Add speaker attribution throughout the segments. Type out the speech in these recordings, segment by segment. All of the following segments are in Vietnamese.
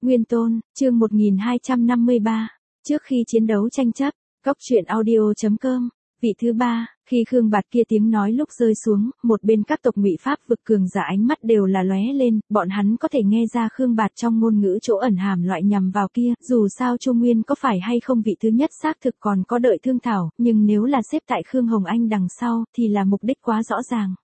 Speaker 1: Nguyên Tôn, chương 1253, trước khi chiến đấu tranh chấp, Góc truyện audio.com, vị thứ ba, khi Khương Bạt kia tiếng nói lúc rơi xuống, một bên các tộc Ngụy Pháp vực cường giả ánh mắt đều là lóe lên, bọn hắn có thể nghe ra Khương Bạt trong ngôn ngữ chỗ ẩn hàm loại nhằm vào kia, dù sao Chu Nguyên có phải hay không vị thứ nhất xác thực còn có đợi thương thảo, nhưng nếu là xếp tại Khương Hồng Anh đằng sau, thì là mục đích quá rõ ràng.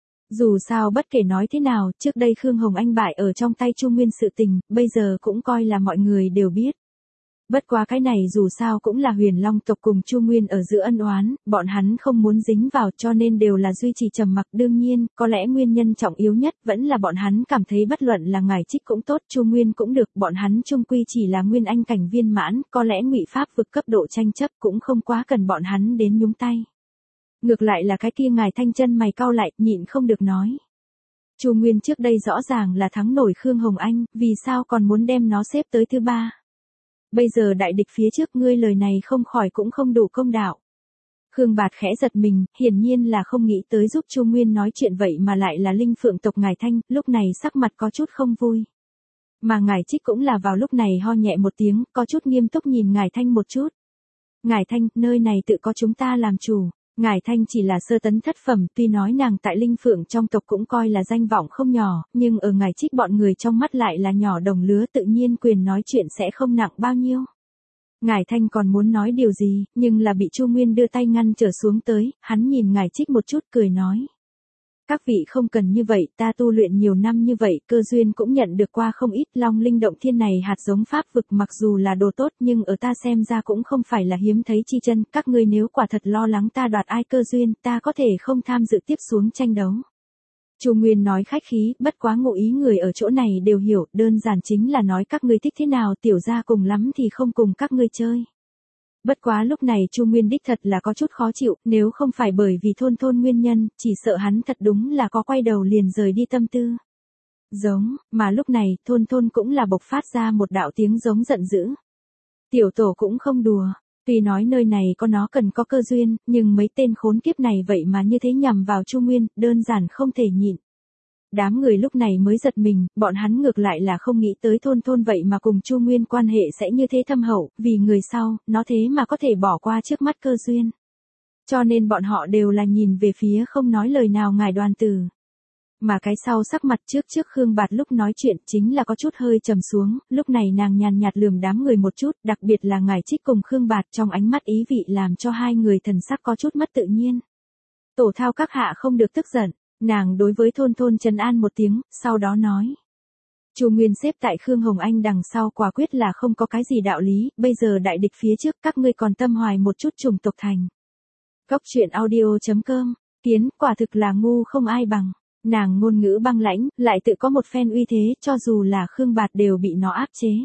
Speaker 1: Dù sao bất kể nói thế nào, trước đây Khương Hồng Anh bại ở trong tay Chu Nguyên sự tình, bây giờ cũng coi là mọi người đều biết. Bất quá cái này dù sao cũng là Huyền Long tộc cùng Chu Nguyên ở giữa ân oán, bọn hắn không muốn dính vào cho nên đều là duy trì trầm mặc. Đương nhiên, có lẽ nguyên nhân trọng yếu nhất vẫn là bọn hắn cảm thấy bất luận là Ngải Trích cũng tốt, Chu Nguyên cũng được, bọn hắn chung quy chỉ là Nguyên Anh cảnh viên mãn, có lẽ Ngụy Pháp vực cấp độ tranh chấp cũng không quá cần bọn hắn đến nhúng tay. Ngược lại là cái kia Ngài Thanh chân mày cau lại, nhịn không được nói. Chu Nguyên trước đây rõ ràng là thắng nổi Khương Hồng Anh, vì sao còn muốn đem nó xếp tới thứ ba? Bây giờ đại địch phía trước ngươi lời này không khỏi cũng không đủ công đạo. Khương Bạt khẽ giật mình, hiển nhiên là không nghĩ tới giúp Chu Nguyên nói chuyện vậy mà lại là Linh Phượng tộc Ngải Thanh, lúc này sắc mặt có chút không vui. Mà Ngải Trích cũng là vào lúc này ho nhẹ một tiếng, có chút nghiêm túc nhìn Ngải Thanh một chút. Ngải Thanh, nơi này tự có chúng ta làm chủ. Ngải Thanh chỉ là sơ tấn thất phẩm, tuy nói nàng tại Linh Phượng trong tộc cũng coi là danh vọng không nhỏ, nhưng ở Ngải Trích bọn người trong mắt lại là nhỏ đồng lứa, tự nhiên quyền nói chuyện sẽ không nặng bao nhiêu. Ngải Thanh còn muốn nói điều gì, nhưng là bị Chu Nguyên đưa tay ngăn trở xuống tới, hắn nhìn Ngải Trích một chút cười nói. Các vị không cần như vậy, ta tu luyện nhiều năm như vậy, cơ duyên cũng nhận được qua không ít. Long Linh Động Thiên này hạt giống pháp vực mặc dù là đồ tốt nhưng ở ta xem ra cũng không phải là hiếm thấy chi chân, các ngươi nếu quả thật lo lắng ta đoạt ai cơ duyên, ta có thể không tham dự tiếp xuống tranh đấu. Chu Nguyên nói khách khí, bất quá ngụ ý người ở chỗ này đều hiểu, đơn giản chính là nói các ngươi thích thế nào, tiểu gia cùng lắm thì không cùng các ngươi chơi. Bất quá lúc này Chu Nguyên đích thật là có chút khó chịu, nếu không phải bởi vì thôn nguyên nhân, chỉ sợ hắn thật đúng là có quay đầu liền rời đi tâm tư. Giống, mà lúc này, thôn cũng là bộc phát ra một đạo tiếng giống giận dữ. Tiểu tổ cũng không đùa, tuy nói nơi này có nó cần có cơ duyên, nhưng mấy tên khốn kiếp này vậy mà như thế nhằm vào Chu Nguyên, đơn giản không thể nhịn. Đám người lúc này mới giật mình, bọn hắn ngược lại là không nghĩ tới thôn vậy mà cùng Chu Nguyên quan hệ sẽ như thế thâm hậu, vì người sau, nó thế mà có thể bỏ qua trước mắt cơ duyên. Cho nên bọn họ đều là nhìn về phía không nói lời nào ngài Đoàn Tử. Mà cái sau sắc mặt trước Khương Bạt lúc nói chuyện chính là có chút hơi trầm xuống, lúc này nàng nhàn nhạt lườm đám người một chút, đặc biệt là Ngải Trích cùng Khương Bạt trong ánh mắt ý vị làm cho hai người thần sắc có chút mất tự nhiên. Tổ thao các hạ không được tức giận. Nàng đối với thôn trấn an một tiếng, sau đó nói. Chu Nguyên xếp tại Khương Hồng Anh đằng sau quả quyết là không có cái gì đạo lý, bây giờ đại địch phía trước các ngươi còn tâm hoài một chút chủng tộc thành. Góc truyện audio.com, Kiến quả thực là ngu không ai bằng, nàng ngôn ngữ băng lãnh, lại tự có một phen uy thế, cho dù là Khương Bạt đều bị nó áp chế.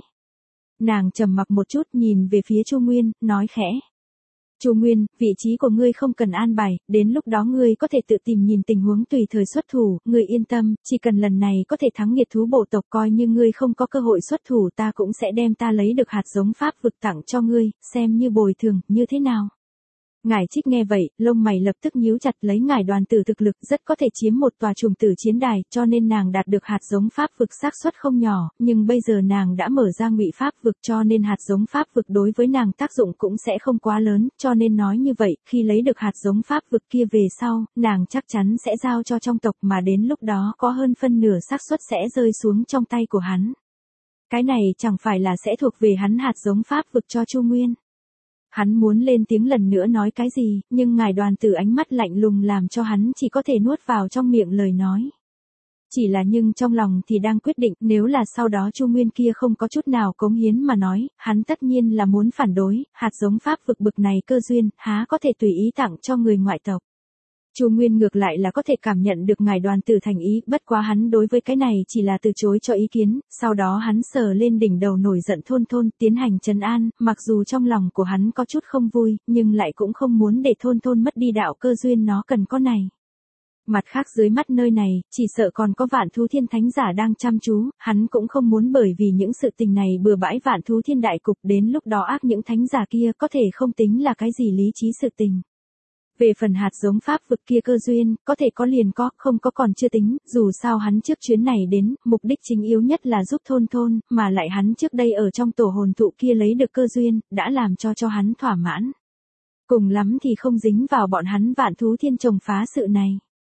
Speaker 1: Nàng trầm mặc một chút nhìn về phía Chu Nguyên, nói khẽ. Chu Nguyên, vị trí của ngươi không cần an bài, đến lúc đó ngươi có thể tự tìm nhìn tình huống tùy thời xuất thủ, ngươi yên tâm, chỉ cần lần này có thể thắng nghiệt thú bộ tộc coi như ngươi không có cơ hội xuất thủ ta cũng sẽ đem ta lấy được hạt giống pháp vực tặng cho ngươi, xem như bồi thường, như thế nào. Ngải Trích nghe vậy, lông mày lập tức nhíu chặt lấy Ngải Đoàn Tử thực lực rất có thể chiếm một tòa trùng tử chiến đài, cho nên nàng đạt được hạt giống pháp vực xác suất không nhỏ, nhưng bây giờ nàng đã mở ra Ngụy Pháp vực cho nên hạt giống pháp vực đối với nàng tác dụng cũng sẽ không quá lớn, cho nên nói như vậy, khi lấy được hạt giống pháp vực kia về sau, nàng chắc chắn sẽ giao cho trong tộc mà đến lúc đó có hơn phân nửa xác suất sẽ rơi xuống trong tay của hắn. Cái này chẳng phải là sẽ thuộc về hắn hạt giống pháp vực cho Chu Nguyên. Hắn muốn lên tiếng lần nữa nói cái gì, nhưng ngài Đoàn Tử ánh mắt lạnh lùng làm cho hắn chỉ có thể nuốt vào trong miệng lời nói. Chỉ là nhưng trong lòng thì đang quyết định nếu là sau đó Chu Nguyên kia không có chút nào cống hiến mà nói, hắn tất nhiên là muốn phản đối, hạt giống pháp vực bực này cơ duyên, há có thể tùy ý tặng cho người ngoại tộc. Chu Nguyên ngược lại là có thể cảm nhận được ngài Đoàn Tử thành ý, bất quá hắn đối với cái này chỉ là từ chối cho ý kiến, sau đó hắn sờ lên đỉnh đầu nổi giận thôn tiến hành trấn an, mặc dù trong lòng của hắn có chút không vui, nhưng lại cũng không muốn để thôn mất đi đạo cơ duyên nó cần có này. Mặt khác dưới mắt nơi này, chỉ sợ còn có Vạn Thú Thiên thánh giả đang chăm chú, hắn cũng không muốn bởi vì những sự tình này bừa bãi Vạn Thú Thiên đại cục, đến lúc đó ác những thánh giả kia có thể không tính là cái gì lý trí sự tình. Về phần hạt giống pháp vực kia cơ duyên, có thể có liền có, không có còn chưa tính, dù sao hắn trước chuyến này đến, mục đích chính yếu nhất là giúp thôn thôn, mà lại hắn trước đây ở trong tổ hồn thụ kia lấy được cơ duyên, đã làm cho hắn thỏa mãn. Cùng lắm thì không dính vào bọn hắn Vạn Thú Thiên trồng phá sự này.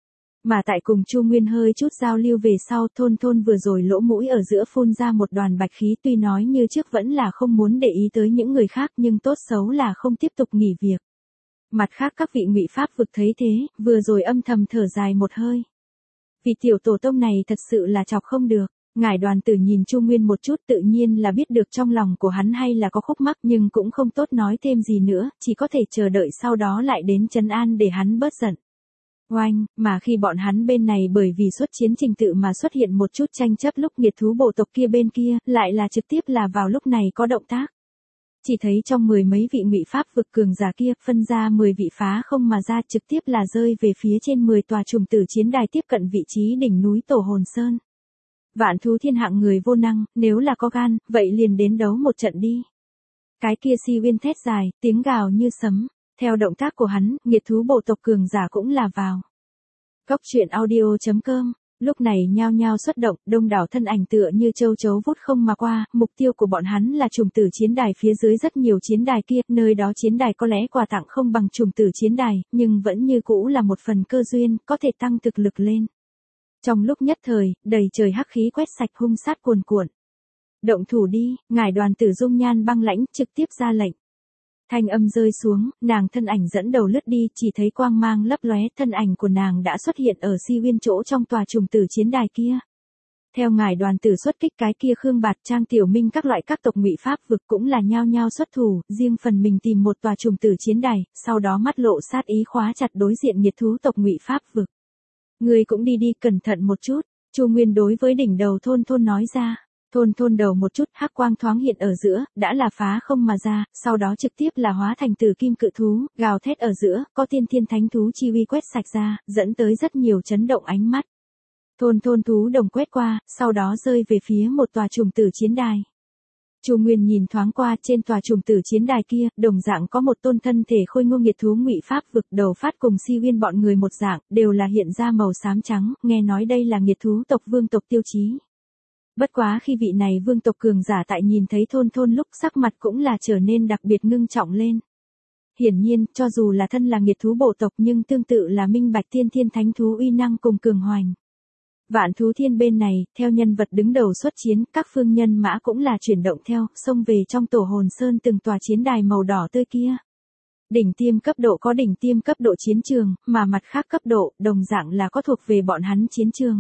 Speaker 1: Mà tại cùng Chu Nguyên hơi chút giao lưu về sau, thôn thôn vừa rồi lỗ mũi ở giữa phun ra một đoàn bạch khí, tuy nói như trước vẫn là không muốn để ý tới những người khác, nhưng tốt xấu là không tiếp tục nghỉ việc. Mặt khác các vị ngụy pháp vực thấy thế, vừa rồi âm thầm thở dài một hơi. Vì tiểu tổ tông này thật sự là chọc không được. Ngải Đoàn Tử nhìn Chu Nguyên một chút, tự nhiên là biết được trong lòng của hắn hay là có khúc mắc, nhưng cũng không tốt nói thêm gì nữa, chỉ có thể chờ đợi sau đó lại đến trấn an để hắn bớt giận. Oanh, mà khi bọn hắn bên này bởi vì xuất chiến trình tự mà xuất hiện một chút tranh chấp, lúc nghiệt thú bộ tộc kia bên kia, lại là trực tiếp là vào lúc này có động tác. Chỉ thấy trong 10 mấy vị ngụy pháp vực cường giả kia, phân ra 10 vị phá không mà ra, trực tiếp là rơi về phía trên 10 tòa trùng tử chiến đài tiếp cận vị trí đỉnh núi Tổ Hồn Sơn. Vạn Thú Thiên hạng người vô năng, nếu là có gan, vậy liền đến đấu một trận đi. Cái kia Si Uyên thét dài, tiếng gào như sấm. Theo động tác của hắn, nghiệt thú bộ tộc cường giả cũng là vào. Cốc truyện audio.com, lúc này nhao nhao xuất động, đông đảo thân ảnh tựa như châu chấu vút không mà qua, mục tiêu của bọn hắn là trùng tử chiến đài phía dưới rất nhiều chiến đài kia, nơi đó chiến đài có lẽ quà tặng không bằng trùng tử chiến đài, nhưng vẫn như cũ là một phần cơ duyên, có thể tăng thực lực lên. Trong lúc nhất thời, đầy trời hắc khí quét sạch hung sát cuồn cuộn. Động thủ đi, Ngải Đoàn Tử dung nhan băng lãnh trực tiếp ra lệnh. Thanh âm rơi xuống, nàng thân ảnh dẫn đầu lướt đi, chỉ thấy quang mang lấp lóe, thân ảnh của nàng đã xuất hiện ở Si Uyên chỗ trong tòa trùng tử chiến đài kia. Theo Ngải Đoàn Tử xuất kích, cái kia Khương Bạt, Trang Tiểu Minh các loại các tộc ngụy pháp vực cũng là nhao nhao xuất thủ, riêng phần mình tìm một tòa trùng tử chiến đài, sau đó mắt lộ sát ý khóa chặt đối diện nghiệt thú tộc ngụy pháp vực. Người cũng đi đi, cẩn thận một chút, Chu Nguyên đối với đỉnh đầu thôn thôn nói ra. Thôn thôn đầu một chút, hắc quang thoáng hiện ở giữa, đã là phá không mà ra, sau đó trực tiếp là hóa thành tử kim cự thú, gào thét ở giữa, có tiên thiên thánh thú chi uy quét sạch ra, dẫn tới rất nhiều chấn động ánh mắt. Thôn thôn thú đồng quét qua, sau đó rơi về phía một tòa trùng tử chiến đài. Chu Nguyên nhìn thoáng qua, trên tòa trùng tử chiến đài kia, đồng dạng có một tôn thân thể khôi ngô nghiệt thú ngụy pháp vực, đầu phát cùng Si Uyên bọn người một dạng, đều là hiện ra màu xám trắng, nghe nói đây là nghiệt thú tộc vương tộc tiêu chí. Bất quá khi vị này vương tộc cường giả tại nhìn thấy thôn thôn lúc, sắc mặt cũng là trở nên đặc biệt ngưng trọng lên. Hiển nhiên, cho dù là thân là nghiệt thú bộ tộc nhưng tương tự là minh bạch tiên thiên thánh thú uy năng cùng cường hoành. Vạn Thú Thiên bên này, theo nhân vật đứng đầu xuất chiến, các phương nhân mã cũng là chuyển động theo, xông về trong Tổ Hồn Sơn từng tòa chiến đài màu đỏ tươi kia. Đỉnh tiêm cấp độ có đỉnh tiêm cấp độ chiến trường, mà mặt khác cấp độ, đồng dạng là có thuộc về bọn hắn chiến trường.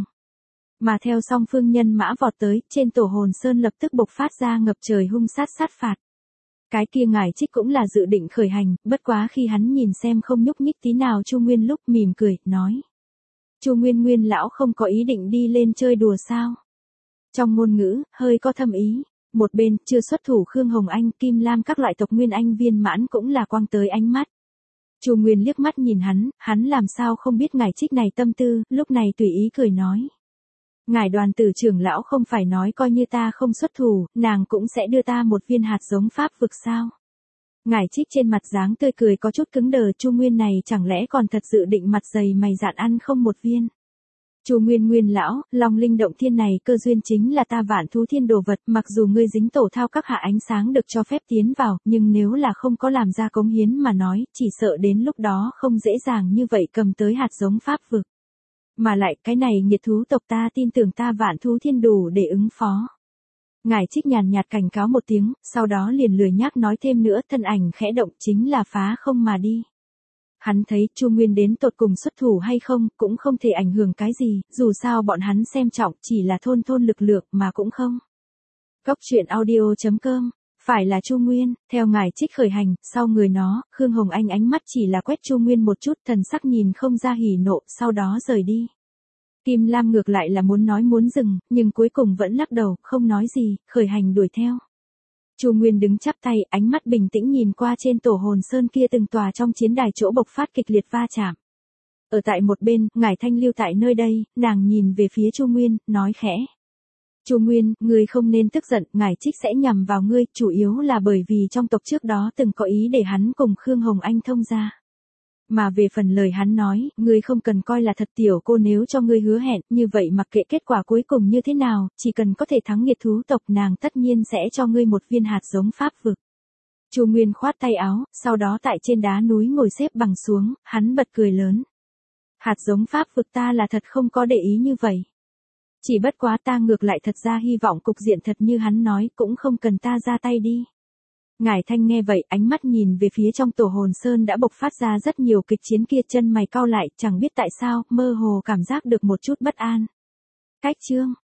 Speaker 1: Mà theo song phương nhân mã vọt tới, trên Tổ Hồn Sơn lập tức bộc phát ra ngập trời hung sát sát phạt. Cái kia Ngải Trích cũng là dự định khởi hành, bất quá khi hắn nhìn xem không nhúc nhích tí nào Chu Nguyên lúc mỉm cười, nói. Chu Nguyên Nguyên lão không có ý định đi lên chơi đùa sao? Trong ngôn ngữ, hơi có thâm ý. Một bên, chưa xuất thủ Khương Hồng Anh, Kim Lam các loại tộc Nguyên Anh viên mãn cũng là quang tới ánh mắt. Chu Nguyên liếc mắt nhìn hắn làm sao không biết Ngải Trích này tâm tư, lúc này tùy ý cười nói. Ngải Đoàn Tử trưởng lão không phải nói coi như ta không xuất thủ, nàng cũng sẽ đưa ta một viên hạt giống pháp vực sao? Ngải Trích trên mặt dáng tươi cười có chút cứng đờ, Chu Nguyên này chẳng lẽ còn thật dự định mặt dày mày dạn ăn không một viên? Chu Nguyên Nguyên lão, Long Linh Động Thiên này cơ duyên chính là ta Vạn Thú Thiên đồ vật, mặc dù ngươi dính tổ thao các hạ ánh sáng được cho phép tiến vào, nhưng nếu là không có làm ra cống hiến mà nói, chỉ sợ đến lúc đó không dễ dàng như vậy cầm tới hạt giống pháp vực. Mà lại cái này nghiệt thú tộc ta tin tưởng ta Vạn Thú Thiên đủ để ứng phó. Ngải Trích nhàn nhạt cảnh cáo một tiếng, sau đó liền lười nhác nói thêm nữa, thân ảnh khẽ động chính là phá không mà đi. Hắn thấy Chu Nguyên đến tột cùng xuất thủ hay không, cũng không thể ảnh hưởng cái gì, dù sao bọn hắn xem trọng chỉ là thôn thôn lực lượng mà cũng không. Cốc truyện audio.com, phải là Chu Nguyên, theo Ngải Trích khởi hành, sau người nó, Khương Hồng Anh ánh mắt chỉ là quét Chu Nguyên một chút, thần sắc nhìn không ra hỉ nộ, sau đó rời đi. Kim Lam ngược lại là muốn nói muốn dừng, nhưng cuối cùng vẫn lắc đầu, không nói gì, khởi hành đuổi theo. Chu Nguyên đứng chắp tay, ánh mắt bình tĩnh nhìn qua trên Tổ Hồn Sơn kia từng tòa trong chiến đài chỗ bộc phát kịch liệt va chạm. Ở tại một bên, Ngải Thanh lưu tại nơi đây, nàng nhìn về phía Chu Nguyên, nói khẽ. Chu Nguyên, ngươi không nên tức giận, Ngải Trích sẽ nhằm vào ngươi, chủ yếu là bởi vì trong tộc trước đó từng có ý để hắn cùng Khương Hồng Anh thông gia. Mà về phần lời hắn nói, ngươi không cần coi là thật, tiểu cô nếu cho ngươi hứa hẹn, như vậy mặc kệ kết quả cuối cùng như thế nào, chỉ cần có thể thắng nghiệt thú tộc nàng tất nhiên sẽ cho ngươi một viên hạt giống pháp vực. Chu Nguyên khoát tay áo, sau đó tại trên đá núi ngồi xếp bằng xuống, hắn bật cười lớn. Hạt giống pháp vực ta là thật không có để ý như vậy. Chỉ bất quá ta ngược lại thật ra hy vọng cục diện thật như hắn nói, cũng không cần ta ra tay đi. Ngải Thanh nghe vậy, ánh mắt nhìn về phía trong tổ hồn sơn đã bộc phát ra rất nhiều kịch chiến kia, chân mày cau lại, chẳng biết tại sao, mơ hồ cảm giác được một chút bất an. Cách chương